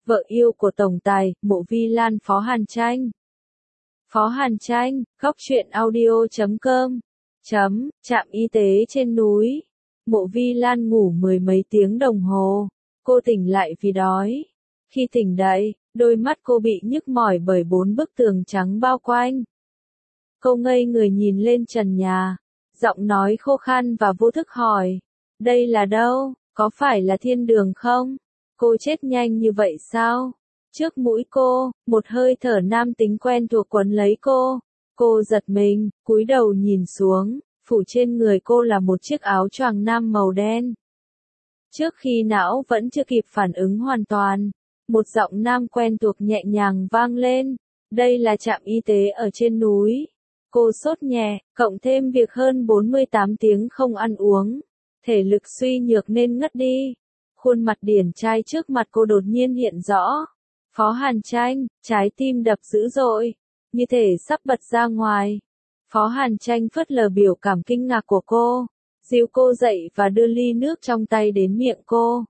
vợ yêu của tổng tài, Mộ Vi Lan Phó Hàn Tranh. Phó Hàn Tranh, góc truyện audio.com. Trạm y tế trên núi. Mộ Vi Lan ngủ mười mấy tiếng đồng hồ. Cô tỉnh lại vì đói. Khi tỉnh dậy, đôi mắt cô bị nhức mỏi bởi 4 bức tường trắng bao quanh. Cô ngây người nhìn lên trần nhà. Giọng nói khô khan và vô thức hỏi. Đây là đâu? Có phải là thiên đường không? Cô chết nhanh như vậy sao? Trước mũi cô, một hơi thở nam tính quen thuộc quấn lấy cô. Cô giật mình, cúi đầu nhìn xuống, phủ trên người cô là một chiếc áo choàng nam màu đen. Trước khi não vẫn chưa kịp phản ứng hoàn toàn, một giọng nam quen thuộc nhẹ nhàng vang lên. Đây là trạm y tế ở trên núi. Cô sốt nhẹ, cộng thêm việc hơn 48 tiếng không ăn uống. Thể lực suy nhược nên ngất đi. Khuôn mặt điển trai trước mặt cô đột nhiên hiện rõ. Phó Hàn Tranh, trái tim đập dữ dội, như thể sắp bật ra ngoài. Phó Hàn Tranh phớt lờ biểu cảm kinh ngạc của cô, dìu cô dậy và đưa ly nước trong tay đến miệng cô.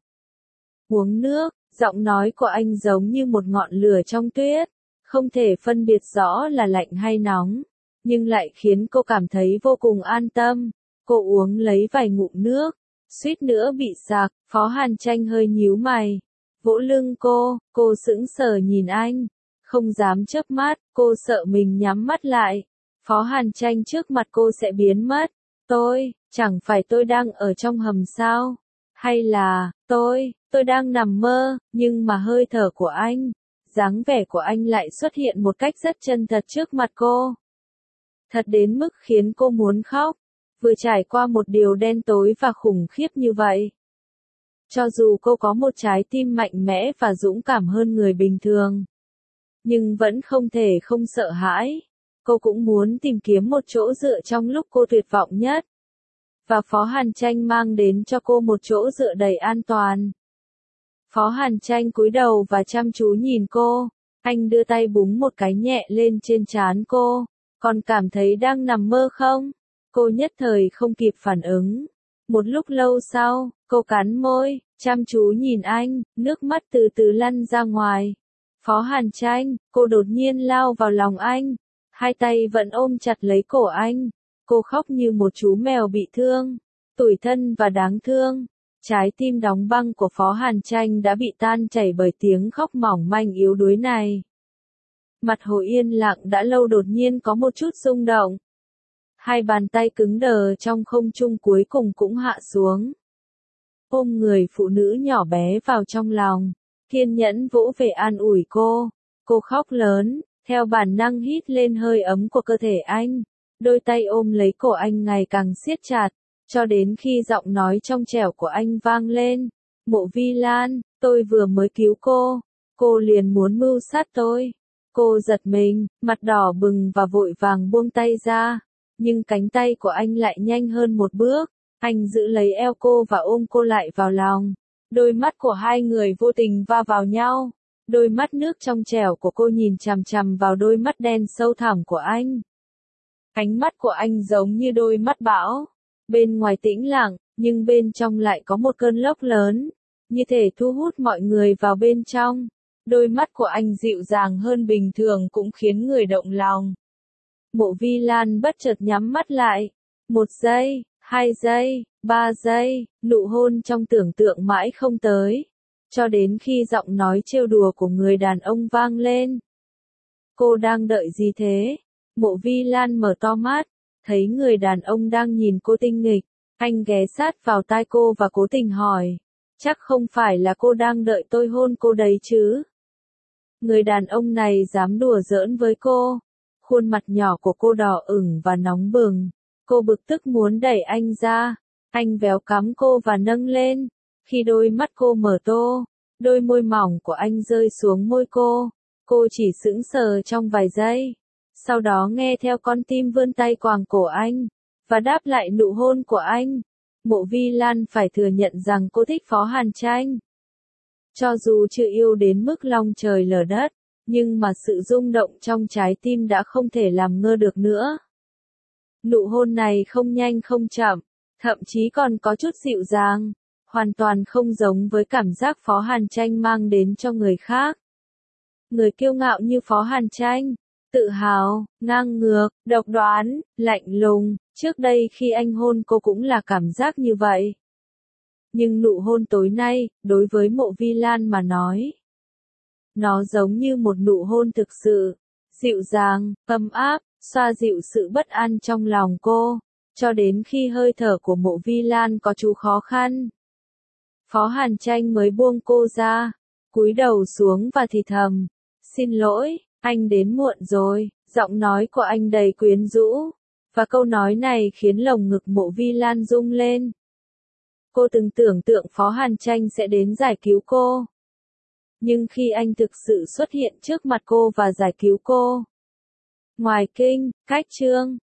Uống nước, giọng nói của anh giống như một ngọn lửa trong tuyết, không thể phân biệt rõ là lạnh hay nóng, nhưng lại khiến cô cảm thấy vô cùng an tâm. Cô uống lấy vài ngụm nước, suýt nữa bị sặc. Phó Hàn Tranh hơi nhíu mày, vỗ lưng cô sững sờ nhìn anh, không dám chớp mắt, cô sợ mình nhắm mắt lại. Phó Hàn Tranh trước mặt cô sẽ biến mất. Chẳng phải tôi đang ở trong hầm sao? Hay là, tôi đang nằm mơ, nhưng mà hơi thở của anh, dáng vẻ của anh lại xuất hiện một cách rất chân thật trước mặt cô. Thật đến mức khiến cô muốn khóc, vừa trải qua một điều đen tối và khủng khiếp như vậy. Cho dù cô có một trái tim mạnh mẽ và dũng cảm hơn người bình thường, nhưng vẫn không thể không sợ hãi. Cô cũng muốn tìm kiếm một chỗ dựa trong lúc cô tuyệt vọng nhất. Và Phó Hàn Tranh mang đến cho cô một chỗ dựa đầy an toàn. Phó Hàn Tranh cúi đầu và chăm chú nhìn cô. Anh đưa tay búng một cái nhẹ lên trên trán cô. Còn cảm thấy đang nằm mơ không? Cô nhất thời không kịp phản ứng. Một lúc lâu sau, cô cắn môi, chăm chú nhìn anh, nước mắt từ từ lăn ra ngoài. Phó Hàn Tranh, cô đột nhiên lao vào lòng anh. Hai tay vẫn ôm chặt lấy cổ anh. Cô khóc như một chú mèo bị thương, tủi thân và đáng thương. Trái tim đóng băng của Phó Hàn Tranh đã bị tan chảy bởi tiếng khóc mỏng manh yếu đuối này. Mặt Hồ yên lặng đã lâu đột nhiên có một chút rung động. Hai bàn tay cứng đờ trong không trung cuối cùng cũng hạ xuống. Ôm người phụ nữ nhỏ bé vào trong lòng, kiên nhẫn vỗ về an ủi cô. Cô khóc lớn, theo bản năng hít lên hơi ấm của cơ thể anh. Đôi tay ôm lấy cổ anh ngày càng siết chặt, cho đến khi giọng nói trong trẻo của anh vang lên. Mộ Vi Lan, tôi vừa mới cứu cô liền muốn mưu sát tôi. Cô giật mình, mặt đỏ bừng và vội vàng buông tay ra. Nhưng cánh tay của anh lại nhanh hơn một bước. Anh giữ lấy eo cô và ôm cô lại vào lòng. Đôi mắt của hai người vô tình va vào nhau. Đôi mắt nước trong trẻo của cô nhìn chằm chằm vào đôi mắt đen sâu thẳm của anh. Ánh mắt của anh giống như đôi mắt bão. Bên ngoài tĩnh lặng, nhưng bên trong lại có một cơn lốc lớn. Như thể thu hút mọi người vào bên trong. Đôi mắt của anh dịu dàng hơn bình thường cũng khiến người động lòng. Mộ Vi Lan bất chợt nhắm mắt lại. 1 giây, 2 giây, 3 giây, nụ hôn trong tưởng tượng mãi không tới. Cho đến khi giọng nói trêu đùa của người đàn ông vang lên. Cô đang đợi gì thế? Mộ Vi Lan mở to mắt, thấy người đàn ông đang nhìn cô tinh nghịch. Anh ghé sát vào tai cô và cố tình hỏi. Chắc không phải là cô đang đợi tôi hôn cô đấy chứ? Người đàn ông này dám đùa giỡn với cô. Khuôn mặt nhỏ của cô đỏ ửng và nóng bừng. Cô bực tức muốn đẩy anh ra. Anh véo cắm cô và nâng lên. Khi đôi mắt cô mở to, đôi môi mỏng của anh rơi xuống môi cô. Cô chỉ sững sờ trong vài giây. Sau đó nghe theo con tim vươn tay quàng cổ anh, và đáp lại nụ hôn của anh. Mộ Vi Lan phải thừa nhận rằng cô thích Phó Hàn Tranh. Cho dù chưa yêu đến mức long trời lở đất, nhưng mà sự rung động trong trái tim đã không thể làm ngơ được nữa. Nụ hôn này không nhanh không chậm, thậm chí còn có chút dịu dàng. hoàn toàn không giống với cảm giác Phó Hàn Tranh mang đến cho người khác. Người kiêu ngạo như Phó Hàn Tranh, tự hào, ngang ngược, độc đoán, lạnh lùng, trước đây khi anh hôn cô cũng là cảm giác như vậy. Nhưng nụ hôn tối nay, đối với Mộ Vi Lan mà nói, nó giống như một nụ hôn thực sự, dịu dàng, ấm áp, xoa dịu sự bất an trong lòng cô, cho đến khi hơi thở của Mộ Vi Lan có chút khó khăn. Phó Hàn Tranh mới buông cô ra, cúi đầu xuống và thì thầm, xin lỗi, anh đến muộn rồi, giọng nói của anh đầy quyến rũ, và câu nói này khiến lồng ngực Mộ Vi Lan rung lên. Cô từng tưởng tượng Phó Hàn Tranh sẽ đến giải cứu cô. Nhưng khi anh thực sự xuất hiện trước mặt cô và giải cứu cô, ngoài kinh, cách chương,